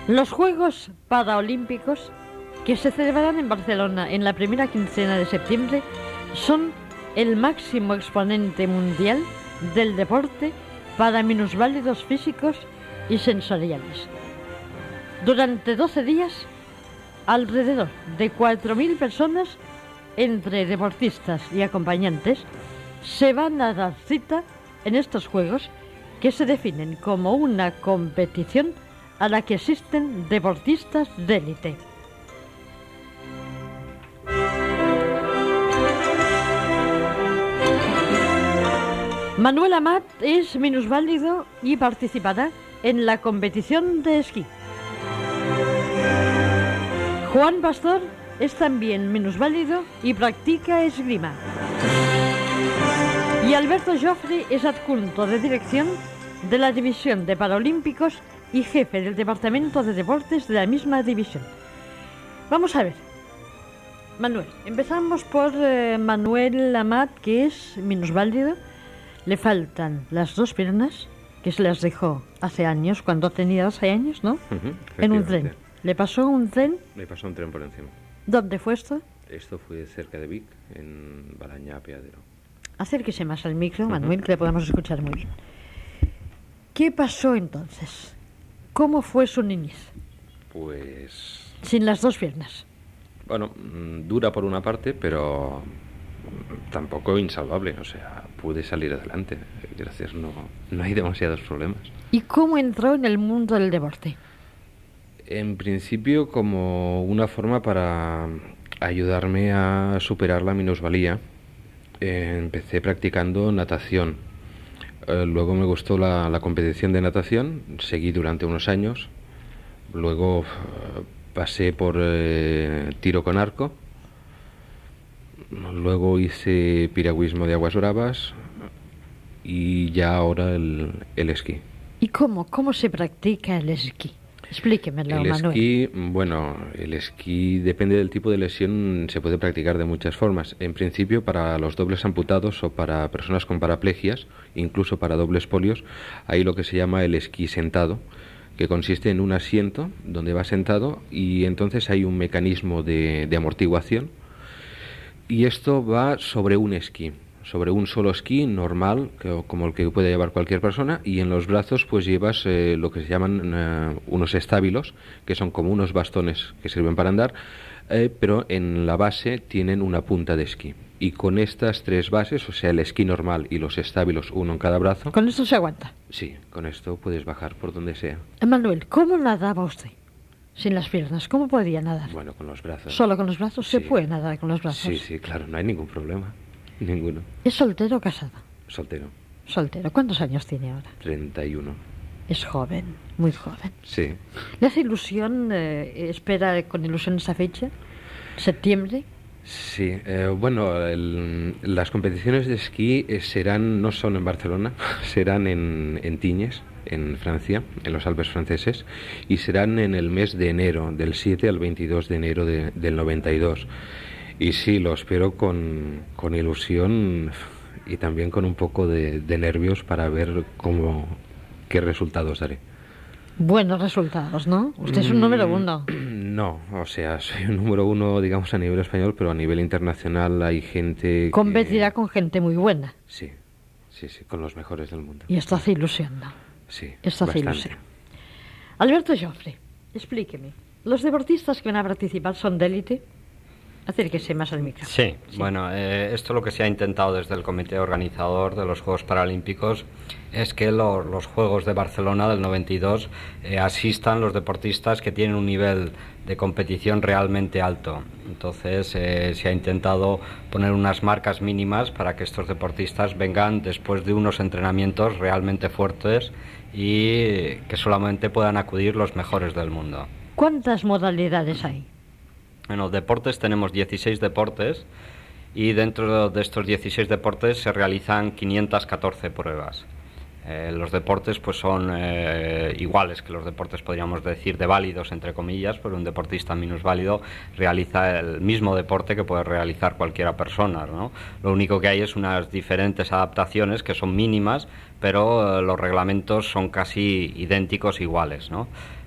Los Juegos Paraolímpicos, que se celebrarán en Barcelona en la primera quincena de septiembre, son el máximo exponente mundial del deporte para minusválidos físicos y sensoriales. Durante 12 días, alrededor de 4.000 personas, entre deportistas y acompañantes, se van a dar cita en estos Juegos, que se definen como una competición a la que asisten deportistas de élite. Manuel Amat es minusválido y participará en la competición de esquí. Juan Pastor es también minusválido y practica esgrima. Y Alberto Joffre es adjunto de dirección de la División de Paralímpicos y jefe del Departamento de Deportes de la misma división. Vamos a ver, Manuel, empezamos por Manuel Amat, que es minusválido. Le faltan las dos piernas, que se las dejó hace años, cuando tenía 12 años, ¿no? En un tren. ¿Le pasó un tren? Le pasó un tren por encima. ¿Dónde fue esto? Esto fue cerca de Vic, en Balañá, Apeadero. Acérquese más al micro, Manuel, que le podamos escuchar muy bien. ¿Qué pasó entonces? ¿Cómo fue su niñez? Pues... sin las dos piernas. Bueno, dura por una parte, pero tampoco insalvable. O sea, pude salir adelante. Gracias, no hay demasiados problemas. ¿Y cómo entró en el mundo del deporte? En principio, como una forma para ayudarme a superar la minusvalía. Empecé practicando natación. Luego me gustó la competición de natación. Seguí durante unos años. Luego pasé por tiro con arco. Luego hice piragüismo de aguas bravas. Y ya ahora el esquí. ¿Y cómo se practica el esquí? Explíquemelo, Manuel. El esquí, bueno, el esquí depende del tipo de lesión, se puede practicar de muchas formas. En principio, para los dobles amputados o para personas con paraplegias, incluso para dobles polios, hay lo que se llama el esquí sentado, que consiste en un asiento donde va sentado y entonces hay un mecanismo de amortiguación y esto va sobre un esquí. Sobre un solo esquí normal, como el que puede llevar cualquier persona, y en los brazos pues llevas lo que se llaman unos estábilos, que son como unos bastones que sirven para andar, pero en la base tienen una punta de esquí. Y con estas tres bases, o sea, el esquí normal y los estábilos, uno en cada brazo... ¿Con esto se aguanta? Sí, con esto puedes bajar por donde sea. Manuel, ¿cómo nadaba usted? Sin las piernas, ¿cómo podía nadar? Bueno, con los brazos. ¿Solo con los brazos? Sí. ¿Se puede nadar con los brazos? Sí, claro, no hay ningún problema. Ninguno. ¿Es soltero o casado? Soltero. Soltero. ¿Cuántos años tiene ahora? 31. Es joven, muy joven. Sí. ¿Le hace ilusión, espera con ilusión esa fecha? ¿Septiembre? Sí, bueno, las competiciones de esquí no son en Barcelona, serán en Tignes, en Francia, en los Alpes franceses, y serán en el mes de enero, del 7 al 22 de enero del 92. Y sí, lo espero con ilusión y también con un poco de nervios para ver qué resultados daré. Buenos resultados, ¿no? Usted es un número uno. No, o sea, soy un número uno, digamos, a nivel español, pero a nivel internacional hay gente Competirá con gente muy buena. Sí, con los mejores del mundo. Y esto hace ilusión, ¿no? Sí, esto hace ilusión. Alberto Joffre, explíqueme. ¿Los deportistas que van a participar son de élite? Acérquese más al micro. Sí. Bueno, esto lo que se ha intentado desde el comité organizador de los Juegos Paralímpicos es que los Juegos de Barcelona del 92 asistan los deportistas que tienen un nivel de competición realmente alto. Entonces se ha intentado poner unas marcas mínimas para que estos deportistas vengan después de unos entrenamientos realmente fuertes y que solamente puedan acudir los mejores del mundo. ¿Cuántas modalidades hay? Bueno, deportes tenemos 16 deportes y dentro de estos 16 deportes se realizan 514 pruebas. Los deportes pues son iguales que los deportes, podríamos decir, de válidos, entre comillas, pero un deportista minusválido realiza el mismo deporte que puede realizar cualquiera persona, ¿no? Lo único que hay es unas diferentes adaptaciones que son mínimas, pero los reglamentos son casi idénticos, iguales, ¿no?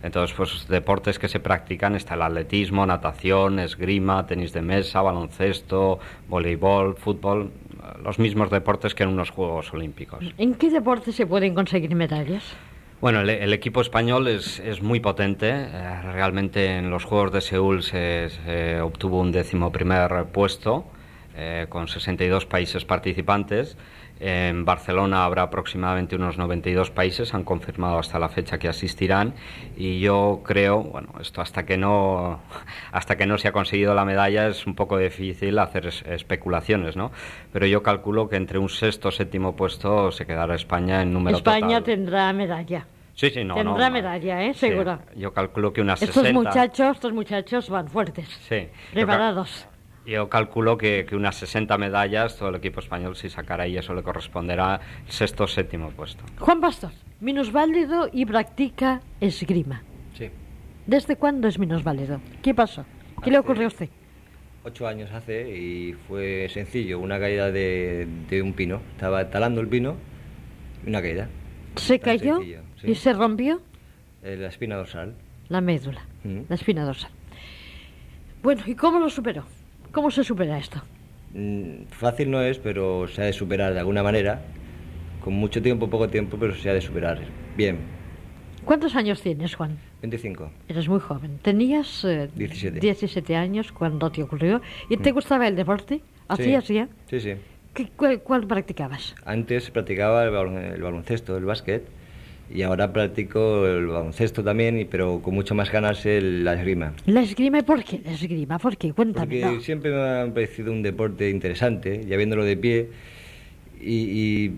Entonces, pues deportes que se practican está el atletismo, natación, esgrima, tenis de mesa, baloncesto, voleibol, fútbol, los mismos deportes que en unos Juegos Olímpicos. ¿En qué deporte se pueden conseguir medallas? Bueno, el equipo español es muy potente. Realmente en los Juegos de Seúl se obtuvo un 11º puesto, con 62 países participantes. En Barcelona habrá aproximadamente unos 92 países, han confirmado hasta la fecha que asistirán, y yo creo, bueno, esto hasta que no se ha conseguido la medalla es un poco difícil hacer especulaciones, ¿no? Pero yo calculo que entre un 6º o 7º puesto se quedará España en número total. España tendrá medalla. Sí, Tendrá medalla, seguro. Sí, yo calculo que unas 60... Estos muchachos van fuertes, sí, preparados. Yo calculo que unas 60 medallas, todo el equipo español si sacará, y eso le corresponderá el 6º o 7º puesto. Juan Pastor, minusválido y practica esgrima. Sí. ¿Desde cuándo es minusválido? ¿Qué pasó? ¿Qué le ocurrió a usted? 8 años hace y fue sencillo, una caída de un pino. Estaba talando el pino y una caída. ¿Se cayó sencillo, sí. y se rompió? La espina dorsal. La médula, la espina dorsal. Bueno, ¿y cómo lo superó? ¿Cómo se supera esto? Fácil no es, pero se ha de superar de alguna manera. Con mucho tiempo, poco tiempo, pero se ha de superar. Bien. ¿Cuántos años tienes, Juan? 25. Eres muy joven. Tenías 17 años cuando te ocurrió. ¿Y te gustaba el deporte? ¿Hacías ya? Sí, sí. ¿Cuál practicabas? Antes practicaba el baloncesto, el básquet, y ahora practico el baloncesto también, pero con mucho más ganas la esgrima. ¿La esgrima? ¿Por qué la esgrima? ¿Por qué? Cuéntame. Porque siempre me ha parecido un deporte interesante, ya viéndolo de pie, y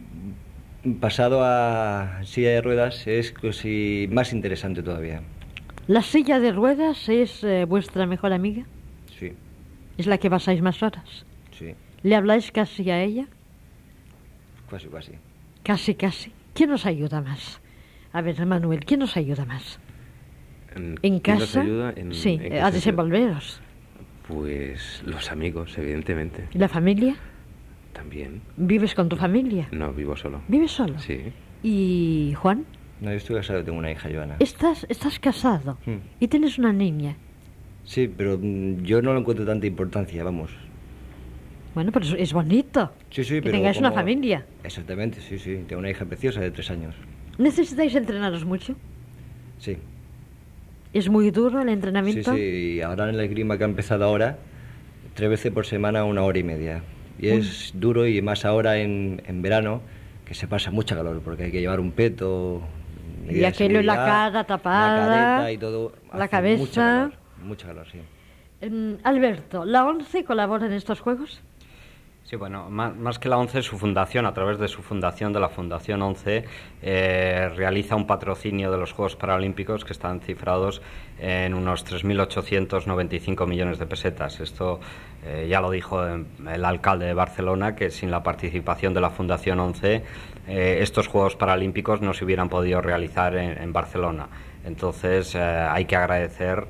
pasado a silla de ruedas es casi más interesante todavía. ¿La silla de ruedas es vuestra mejor amiga? Sí. ¿Es la que pasáis más horas? Sí. ¿Le habláis casi a ella? Casi, casi. Casi, casi. ¿Quién nos ayuda más? A ver, Manuel, ¿quién nos ayuda más? ¿En casa? Nos ayuda sí, ¿en a desenvolveros. Pues los amigos, evidentemente. ¿Y la familia? También. ¿Vives con tu familia? No, vivo solo. ¿Vives solo? Sí. ¿Y Juan? No, yo estoy casado, tengo una hija, Joana. ¿Estás casado y tienes una niña? Sí, pero yo no le encuentro tanta importancia, vamos. Bueno, pero es bonito. Sí, que pero tengáis una familia. Exactamente, sí. Tengo una hija preciosa de 3 años. ¿Necesitáis entrenaros mucho? Sí. ¿Es muy duro el entrenamiento? Sí, y ahora en la esgrima que ha empezado ahora, 3 veces por semana, 1 hora y media. Y es duro, y más ahora en verano, que se pasa mucha calor, porque hay que llevar un peto, y aquello en la cara tapada, la careta y todo. la cabeza. Mucha calor, sí. Alberto, ¿la ONCE colabora en estos Juegos? Sí, bueno, más que la ONCE, su fundación, a través de su fundación, de la Fundación ONCE, realiza un patrocinio de los Juegos Paralímpicos que están cifrados en unos 3.895 millones de pesetas. Esto ya lo dijo el alcalde de Barcelona, que sin la participación de la Fundación ONCE, estos Juegos Paralímpicos no se hubieran podido realizar en Barcelona. Entonces hay que agradecer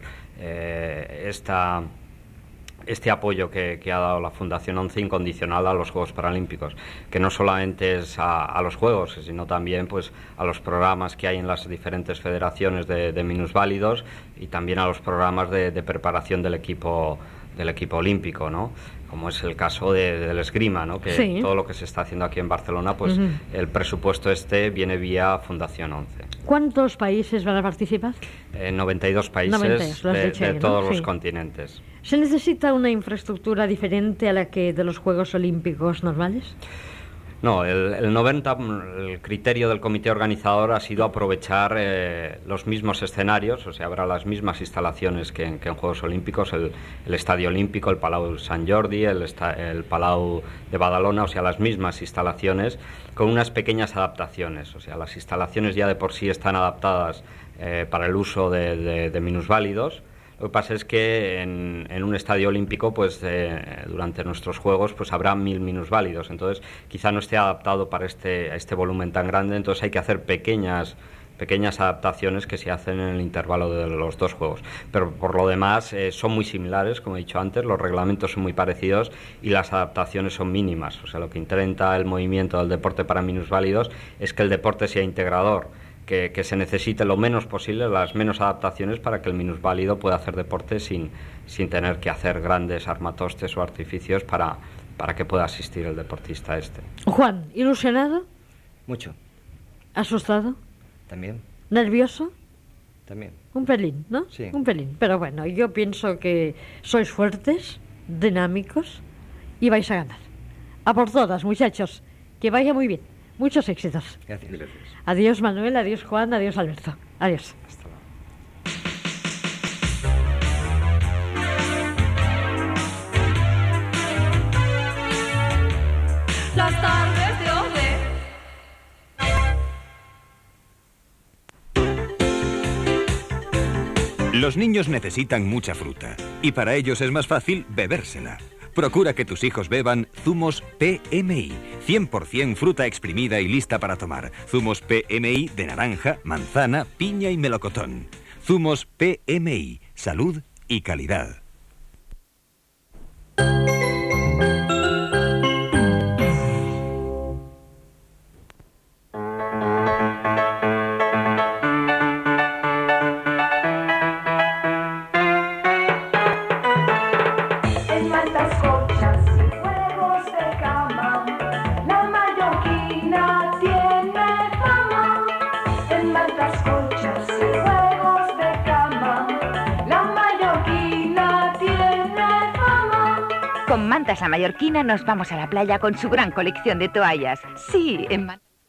este apoyo que ha dado la Fundación ONCE incondicional a los Juegos Paralímpicos, que no solamente es a los Juegos, sino también pues a los programas que hay en las diferentes federaciones de minusválidos, y también a los programas de preparación del equipo olímpico, ¿no? Como es el caso del esgrima, ¿no? Que sí. Todo lo que se está haciendo aquí en Barcelona, pues el presupuesto viene vía Fundación ONCE. ¿Cuántos países van a participar? 92 países de todos los continentes. ¿Se necesita una infraestructura diferente a la que de los Juegos Olímpicos normales? No, el criterio del comité organizador ha sido aprovechar los mismos escenarios, o sea, habrá las mismas instalaciones que en Juegos Olímpicos, el Estadio Olímpico, el Palau Sant Jordi, el Palau de Badalona, o sea, las mismas instalaciones con unas pequeñas adaptaciones, o sea, las instalaciones ya de por sí están adaptadas para el uso de minusválidos. Lo que pasa es que en un estadio olímpico, pues durante nuestros Juegos, pues habrá 1000 minusválidos. Entonces, quizá no esté adaptado para este volumen tan grande. Entonces, hay que hacer pequeñas adaptaciones que se hacen en el intervalo de los 2 Juegos. Pero por lo demás, son muy similares, como he dicho antes. Los reglamentos son muy parecidos y las adaptaciones son mínimas. O sea, lo que intenta el movimiento del deporte para minusválidos es que el deporte sea integrador, que se necesite lo menos posible, las menos adaptaciones para que el minusválido pueda hacer deporte sin tener que hacer grandes armatostes o artificios para que pueda asistir el deportista este. Juan, ¿ilusionado? Mucho. ¿Asustado? También. ¿Nervioso? También. Un pelín, ¿no? Sí. Un pelín. Pero bueno, yo pienso que sois fuertes, dinámicos y vais a ganar. A por todas, muchachos. Que vaya muy bien. Muchos éxitos. Gracias. Adiós, Manuel. Adiós, Juan. Adiós, Alberto. Adiós. Hasta luego. Las tardes de Ode. Los niños necesitan mucha fruta y para ellos es más fácil bebérsela. Procura que tus hijos beban zumos PMI, 100% fruta exprimida y lista para tomar. Zumos PMI de naranja, manzana, piña y melocotón. Zumos PMI, salud y calidad. En maltas, colchas y juegos de cama, la mallorquina tiene fama. En maltas, colchas y juegos de cama, la mallorquina tiene fama. Con Mantas La Mallorquina nos vamos a la playa con su gran colección de toallas. Sí, en